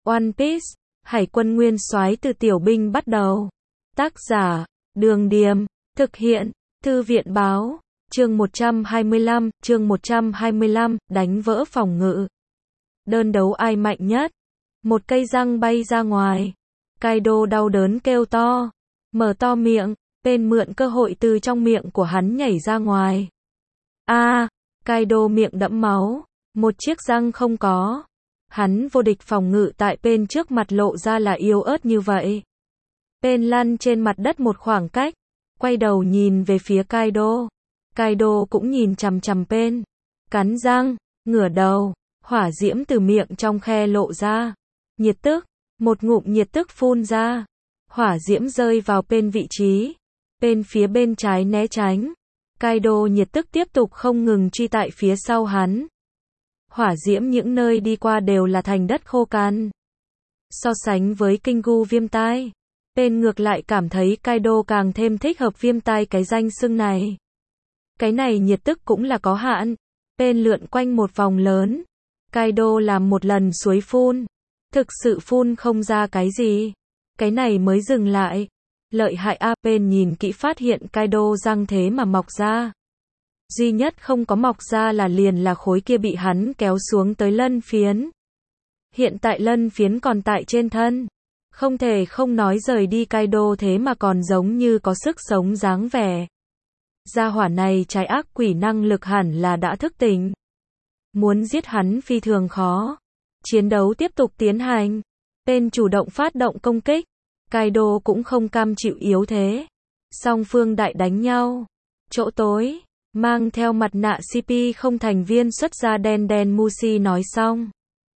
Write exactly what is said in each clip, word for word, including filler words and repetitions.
One Piece, Hải quân nguyên soái từ tiểu binh bắt đầu. Tác giả, Đường Điềm, thực hiện, Thư viện Báo, chương một trăm hai mươi lăm, chương một trăm hai mươi lăm, đánh vỡ phòng ngự. Đơn đấu ai mạnh nhất? Một cây răng bay ra ngoài. Kaido đau đớn kêu to, mở to miệng, Pain mượn cơ hội từ trong miệng của hắn nhảy ra ngoài. A, à, Kaido miệng đẫm máu, một chiếc răng không có. Hắn vô địch phòng ngự tại Pain trước mặt lộ ra là yếu ớt như vậy. Pain lăn trên mặt đất một khoảng cách, quay đầu nhìn về phía Kaido. Kaido cũng nhìn chằm chằm Pain, cắn răng, ngửa đầu, hỏa diễm từ miệng trong khe lộ ra. Nhiệt tức, một ngụm nhiệt tức phun ra. Hỏa diễm rơi vào Pain vị trí. Pain phía bên trái né tránh. Kaido nhiệt tức tiếp tục không ngừng truy tại phía sau hắn. Hỏa diễm những nơi đi qua đều là thành đất khô cằn. So sánh với Kingu viêm tai, Pain ngược lại cảm thấy Kaido càng thêm thích hợp viêm tai cái danh xưng này. Cái này nhiệt tức cũng là có hạn. Pain lượn quanh một vòng lớn. Kaido làm một lần suối phun. Thực sự phun không ra cái gì. Cái này mới dừng lại. Lợi hại a. Pain nhìn kỹ phát hiện Kaido răng thế mà mọc ra. Duy nhất không có mọc ra là liền là khối kia bị hắn kéo xuống tới lân phiến. Hiện tại lân phiến còn tại trên thân. Không thể không nói rời đi Kaido thế mà còn giống như có sức sống dáng vẻ. Gia hỏa này trái ác quỷ năng lực hẳn là đã thức tỉnh. Muốn giết hắn phi thường khó. Chiến đấu tiếp tục tiến hành. Pain chủ động phát động công kích. Kaido cũng không cam chịu yếu thế. Song phương đại đánh nhau. Chỗ tối, mang theo mặt nạ xê pê không thành viên xuất ra đen đen Mushi nói xong.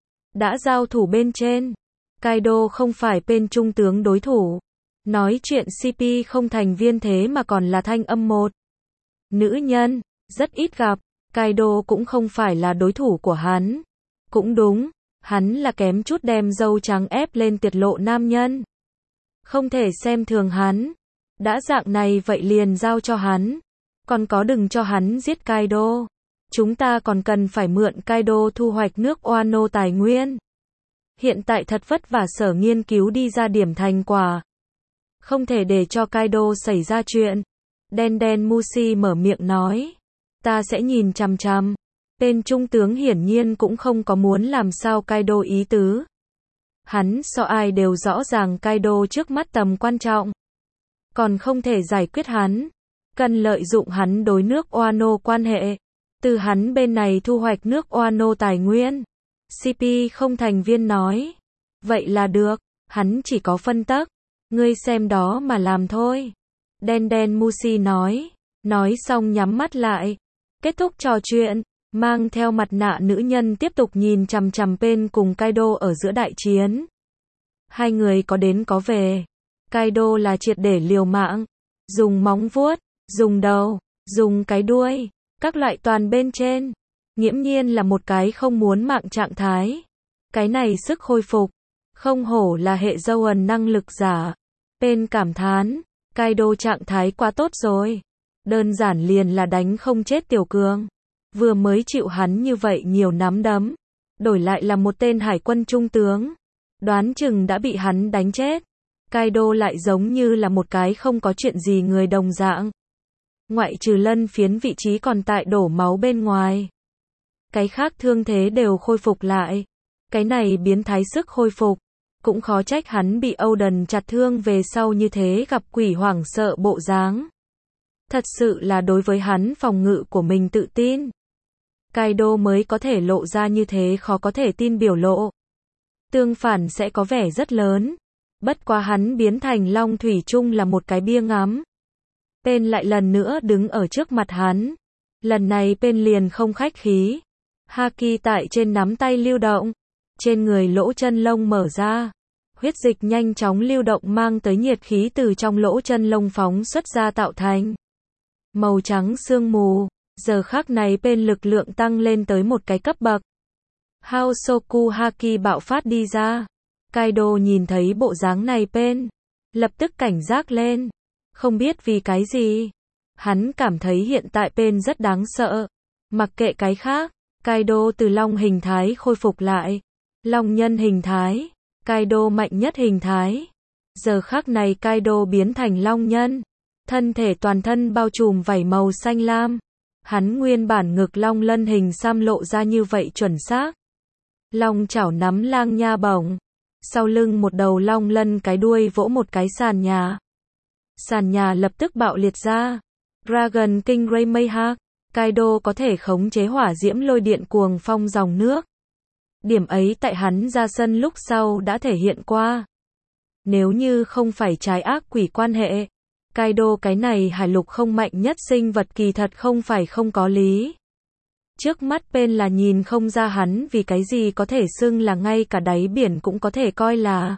Đã giao thủ bên trên. Kaido không phải Pain trung tướng đối thủ. Nói chuyện xê pê không thành viên thế mà còn là thanh âm một. Nữ nhân, rất ít gặp. Kaido cũng không phải là đối thủ của hắn. Cũng đúng, hắn là kém chút đem dâu trắng ép lên tiệt lộ nam nhân. Không thể xem thường hắn. Đã dạng này vậy liền giao cho hắn. Còn có đừng cho hắn giết Kaido. Chúng ta còn cần phải mượn Kaido thu hoạch nước Wano tài nguyên. Hiện tại thật vất vả sở nghiên cứu đi ra điểm thành quả. Không thể để cho Kaido xảy ra chuyện. Đen đen Mushi mở miệng nói. Ta sẽ nhìn chằm chằm. Tên trung tướng hiển nhiên cũng không có muốn làm sao Kaido ý tứ. Hắn so ai đều rõ ràng Kaido trước mắt tầm quan trọng. Còn không thể giải quyết hắn. Cần lợi dụng hắn đối nước Wano quan hệ. Từ hắn bên này thu hoạch nước Wano tài nguyên. xê pê không thành viên nói. Vậy là được. Hắn chỉ có phân tắc. Ngươi xem đó mà làm thôi. Đen đen Mushi nói. Nói xong nhắm mắt lại. Kết thúc trò chuyện. Mang theo mặt nạ nữ nhân tiếp tục nhìn chằm chằm Pain cùng Kaido ở giữa đại chiến. Hai người có đến có về. Kaido là triệt để liều mạng. Dùng móng vuốt, dùng đầu, dùng cái đuôi, các loại toàn bên trên. Nghiễm nhiên là một cái không muốn mạng trạng thái. Cái này sức hồi phục. Không hổ là hệ dâu ẩn năng lực giả. Pain cảm thán. Kaido trạng thái quá tốt rồi. Đơn giản liền là đánh không chết tiểu cường. Vừa mới chịu hắn như vậy nhiều nắm đấm. Đổi lại là một tên hải quân trung tướng. Đoán chừng đã bị hắn đánh chết. Kaido lại giống như là một cái không có chuyện gì người đồng dạng. Ngoại trừ lân phiến vị trí còn tại đổ máu bên ngoài. Cái khác thương thế đều khôi phục lại. Cái này biến thái sức khôi phục. Cũng khó trách hắn bị Oden chặt thương về sau như thế gặp quỷ hoảng sợ bộ dáng. Thật sự là đối với hắn phòng ngự của mình tự tin. Kaido mới có thể lộ ra như thế khó có thể tin biểu lộ. Tương phản sẽ có vẻ rất lớn. Bất quá hắn biến thành long thủy chung là một cái bia ngắm. Pain lại lần nữa đứng ở trước mặt hắn. Lần này Pain liền không khách khí. Haki tại trên nắm tay lưu động. Trên người lỗ chân lông mở ra. Huyết dịch nhanh chóng lưu động mang tới nhiệt khí từ trong lỗ chân lông phóng xuất ra tạo thành. Màu trắng sương mù. Giờ khắc này Pain lực lượng tăng lên tới một cái cấp bậc. Haosoku Haki bạo phát đi ra. Kaido nhìn thấy bộ dáng này Pain. Lập tức cảnh giác lên. Không biết vì cái gì. Hắn cảm thấy hiện tại Pain rất đáng sợ. Mặc kệ cái khác. Kaido từ long hình thái khôi phục lại. Long nhân hình thái. Kaido mạnh nhất hình thái. Giờ khắc này Kaido biến thành long nhân. Thân thể toàn thân bao trùm vảy màu xanh lam. Hắn nguyên bản ngực long lân hình xăm lộ ra như vậy chuẩn xác. Long chảo nắm lang nha bổng. Sau lưng một đầu long lân cái đuôi vỗ một cái sàn nhà. Sàn nhà lập tức bạo liệt ra. Dragon King Raymeihak. Kaido có thể khống chế hỏa diễm lôi điện cuồng phong dòng nước. Điểm ấy tại hắn ra sân lúc sau đã thể hiện qua. Nếu như không phải trái ác quỷ quan hệ, Kaido cái này hải lục không mạnh nhất sinh vật kỳ thật không phải không có lý. Trước mắt bên là nhìn không ra hắn vì cái gì có thể xưng là ngay cả đáy biển cũng có thể coi là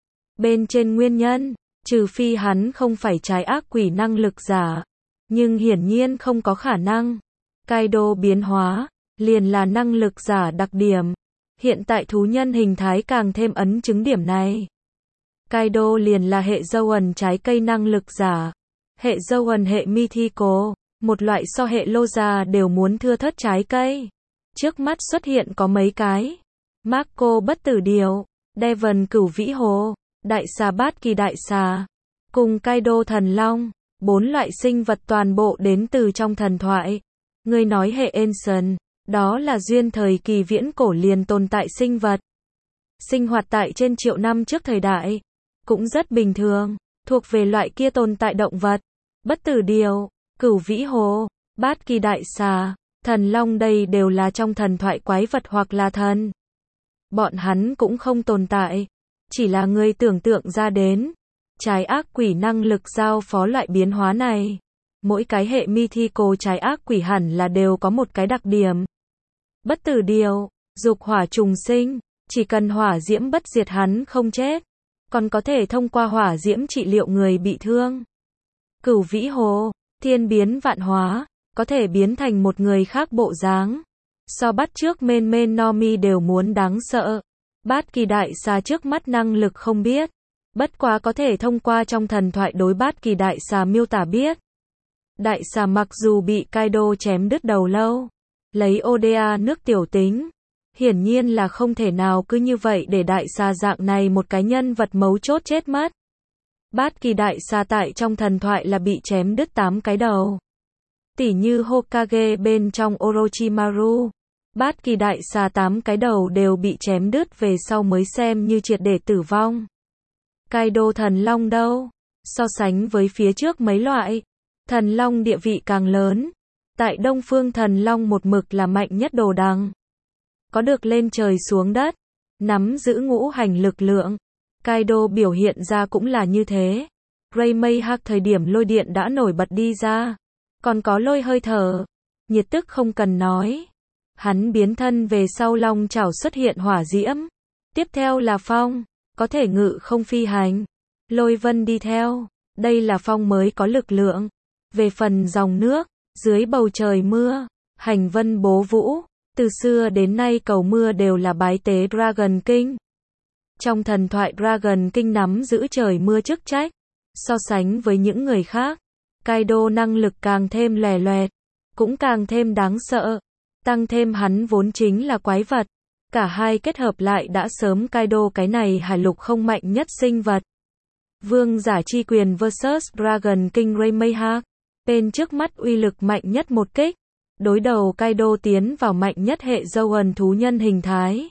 bên trên nguyên nhân, trừ phi hắn không phải trái ác quỷ năng lực giả. Nhưng hiển nhiên không có khả năng. Kaido biến hóa, liền là năng lực giả đặc điểm. Hiện tại thú nhân hình thái càng thêm ấn chứng điểm này. Kaido liền là hệ dâu ẩn trái cây năng lực giả. Hệ dâu ẩn hệ Mythical, một loại so hệ Loza đều muốn thưa thớt trái cây. Trước mắt xuất hiện có mấy cái. Marco bất tử điểu, Devon cửu vĩ hồ, đại xà bát kỳ đại xà, cùng Kaido thần long. Bốn loại sinh vật toàn bộ đến từ trong thần thoại. Người nói hệ Ancient, đó là duyên thời kỳ viễn cổ liền tồn tại sinh vật. Sinh hoạt tại trên triệu năm trước thời đại. Cũng rất bình thường, thuộc về loại kia tồn tại động vật. Bất tử điểu, cửu vĩ hồ, bát kỳ đại xà, thần long đây đều là trong thần thoại quái vật hoặc là thần. Bọn hắn cũng không tồn tại. Chỉ là người tưởng tượng ra đến. Trái ác quỷ năng lực giao phó loại biến hóa này. Mỗi cái hệ Mythical trái ác quỷ hẳn là đều có một cái đặc điểm. Bất tử điểu, dục hỏa trùng sinh, chỉ cần hỏa diễm bất diệt hắn không chết, còn có thể thông qua hỏa diễm trị liệu người bị thương. Cửu vĩ hồ, thiên biến vạn hóa, có thể biến thành một người khác bộ dáng. So bắt trước men men no mi đều muốn đáng sợ. Bát kỳ đại xà trước mắt năng lực không biết. Bất quá có thể thông qua trong thần thoại đối bát kỳ đại xà miêu tả biết. Đại xà mặc dù bị Kaido chém đứt đầu lâu, lấy Oda nước tiểu tính, hiển nhiên là không thể nào cứ như vậy để đại xà dạng này một cái nhân vật mấu chốt chết mất. Bát kỳ đại xà tại trong thần thoại là bị chém đứt tám cái đầu. Tỉ như Hokage bên trong Orochimaru, bát kỳ đại xà tám cái đầu đều bị chém đứt về sau mới xem như triệt để tử vong. Kaido thần long đâu? So sánh với phía trước mấy loại, thần long địa vị càng lớn. Tại Đông Phương thần long một mực là mạnh nhất đồ đằng. Có được lên trời xuống đất, nắm giữ ngũ hành lực lượng. Kaido biểu hiện ra cũng là như thế. Raymeihak thời điểm lôi điện đã nổi bật đi ra. Còn có lôi hơi thở. Nhiệt tức không cần nói. Hắn biến thân về sau long chảo xuất hiện hỏa diễm. Tiếp theo là phong. Có thể ngự không phi hành. Lôi vân đi theo. Đây là phong mới có lực lượng. Về phần dòng nước, dưới bầu trời mưa, hành vân bố vũ. Từ xưa đến nay cầu mưa đều là bái tế Dragon King. Trong thần thoại Dragon King nắm giữ trời mưa chức trách. So sánh với những người khác, Kaido năng lực càng thêm lòe loẹt, cũng càng thêm đáng sợ. Tăng thêm hắn vốn chính là quái vật. Cả hai kết hợp lại đã sớm Kaido cái này hải lục không mạnh nhất sinh vật. Vương giả chi quyền versus Dragon King Raymeihak. Bên trước mắt uy lực mạnh nhất một kích. Đối đầu Kaido tiến vào mạnh nhất hệ dâu ẩn thú nhân hình thái.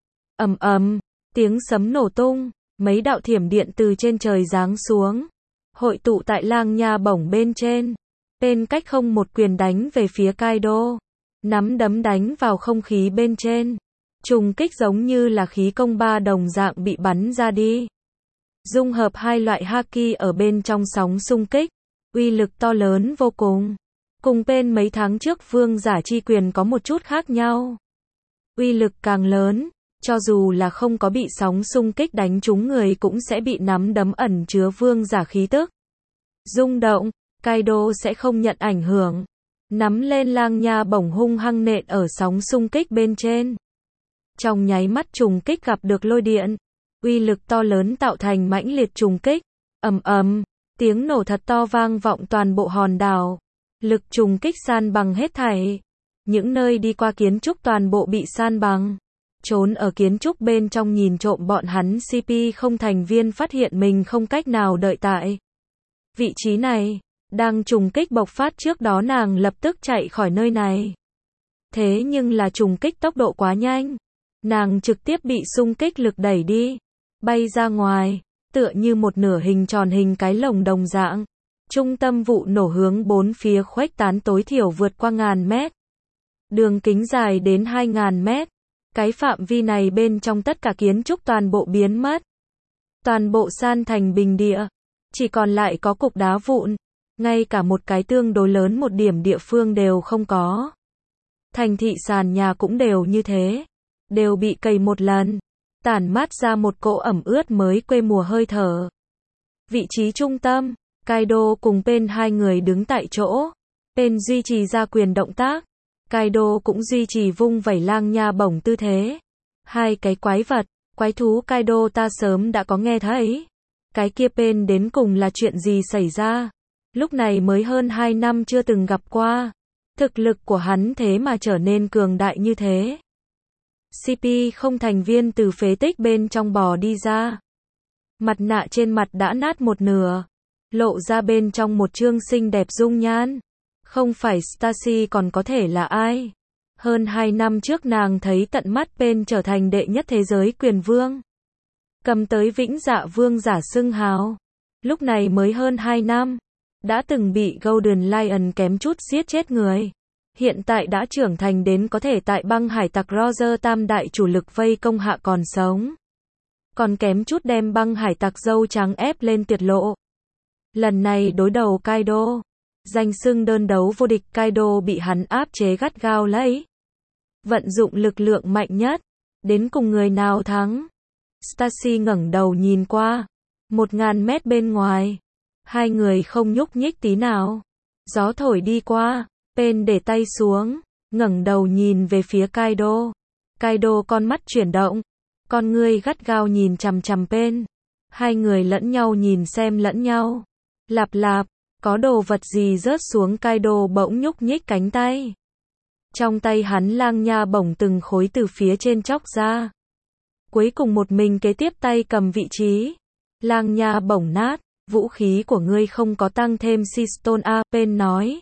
Ầm ầm, tiếng sấm nổ tung, mấy đạo thiểm điện từ trên trời giáng xuống. Hội tụ tại lang nha bổng bên trên. Bên cách không một quyền đánh về phía Kaido. Nắm đấm đánh vào không khí bên trên. Trùng kích giống như là khí công ba đồng dạng bị bắn ra đi. Dung hợp hai loại haki ở bên trong sóng xung kích. Uy lực to lớn vô cùng. Cùng bên mấy tháng trước vương giả chi quyền có một chút khác nhau. Uy lực càng lớn, cho dù là không có bị sóng xung kích đánh trúng người cũng sẽ bị nắm đấm ẩn chứa vương giả khí tức. Rung động, Kaido sẽ không nhận ảnh hưởng. Nắm lên lang nha bổng hung hăng nện ở sóng xung kích bên trên. Trong nháy mắt trùng kích gặp được lôi điện. Uy lực to lớn tạo thành mãnh liệt trùng kích. Ầm ầm, tiếng nổ thật to vang vọng toàn bộ hòn đảo. Lực trùng kích san bằng hết thảy. Những nơi đi qua kiến trúc toàn bộ bị san bằng. trốn ở kiến trúc bên trong nhìn trộm bọn hắn xê pê không thành viên phát hiện mình không cách nào đợi tại vị trí này. Đang trùng kích bộc phát trước đó nàng lập tức chạy khỏi nơi này. Thế nhưng là trùng kích tốc độ quá nhanh. Nàng trực tiếp bị xung kích lực đẩy đi. Bay ra ngoài, tựa như một nửa hình tròn hình cái lồng đồng dạng. Trung tâm vụ nổ hướng bốn phía khuếch tán tối thiểu vượt qua ngàn mét. Đường kính dài đến hai ngàn mét. Cái phạm vi này bên trong tất cả kiến trúc toàn bộ biến mất. Toàn bộ san thành bình địa. Chỉ còn lại có cục đá vụn. Ngay cả một cái tương đối lớn một điểm địa phương đều không có. Thành thị sàn nhà cũng đều như thế. Đều bị cày một lần. Tản mát ra một cỗ ẩm ướt mới quê mùa hơi thở. Vị trí trung tâm, Kaido cùng Pain hai người đứng tại chỗ. Pain duy trì ra quyền động tác. Kaido cũng duy trì vung vẩy lang nha bổng tư thế. Hai cái quái vật, quái thú Kaido ta sớm đã có nghe thấy. Cái kia Pain đến cùng là chuyện gì xảy ra? Lúc này mới hơn hai năm chưa từng gặp qua. Thực lực của hắn thế mà trở nên cường đại như thế. xê pê không thành viên từ phế tích bên trong bò đi ra. Mặt nạ trên mặt đã nát một nửa. Lộ ra bên trong một trương xinh đẹp dung nhan. Không phải Stacy còn có thể là ai. Hơn hai năm trước nàng thấy tận mắt Pain trở thành đệ nhất thế giới quyền vương. Cầm tới vĩnh dạ vương giả xưng hào. Lúc này mới hơn hai năm. Đã từng bị Golden Lion kém chút giết chết người. Hiện tại đã trưởng thành đến có thể tại băng hải tặc Roger tam đại chủ lực vây công hạ còn sống. Còn kém chút đem băng hải tặc dâu trắng ép lên tuyệt lộ. Lần này đối đầu Kaido. Danh xưng đơn đấu vô địch Kaido bị hắn áp chế gắt gao lấy. Vận dụng lực lượng mạnh nhất. Đến cùng người nào thắng. Stacy ngẩng đầu nhìn qua. Một ngàn mét bên ngoài. Hai người không nhúc nhích tí nào. Gió thổi đi qua. Pain để tay xuống. Ngẩng đầu nhìn về phía Kaido. Kaido con mắt chuyển động. Con ngươi gắt gao nhìn chằm chằm Pain. Hai người lẫn nhau nhìn xem lẫn nhau. Lạp lạp. Có đồ vật gì rớt xuống Kaido bỗng nhúc nhích cánh tay. Trong tay hắn lang nha bổng từng khối từ phía trên chóc ra. Cuối cùng một mình kế tiếp tay cầm vị trí. Lang nha bổng nát. Vũ khí của ngươi không có tăng thêm Seastone a, Pain nói.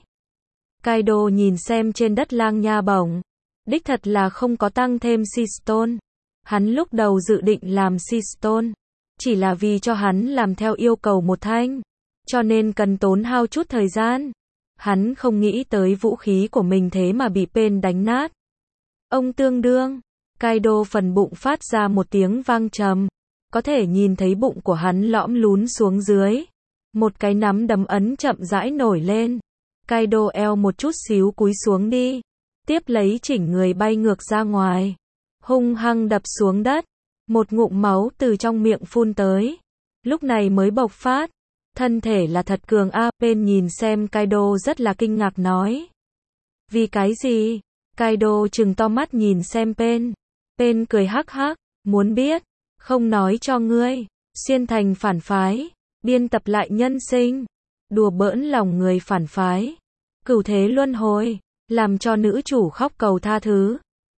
Kaido nhìn xem trên đất lang nha bổng. Đích thật là không có tăng thêm Seastone. Hắn lúc đầu dự định làm Seastone. Chỉ là vì cho hắn làm theo yêu cầu một thanh. Cho nên cần tốn hao chút thời gian. Hắn không nghĩ tới vũ khí của mình thế mà bị Pain đánh nát. Ông tương đương. Kaido phần bụng phát ra một tiếng vang trầm. Có thể nhìn thấy bụng của hắn lõm lún xuống dưới. Một cái nắm đấm ấn chậm rãi nổi lên. Kaido eo một chút xíu cúi xuống đi. Tiếp lấy chỉnh người bay ngược ra ngoài. Hung hăng đập xuống đất. Một ngụm máu từ trong miệng phun tới. Lúc này mới bộc phát. Thân thể là thật cường a. Pain nhìn xem Kaido rất là kinh ngạc nói. Vì cái gì? Kaido trừng to mắt nhìn xem Pain. Pain cười hắc hắc. Muốn biết. Không nói cho ngươi. Xuyên thành phản phái. Biên tập lại nhân sinh. Đùa bỡn lòng người phản phái. Cửu thế luân hồi. Làm cho nữ chủ khóc cầu tha thứ.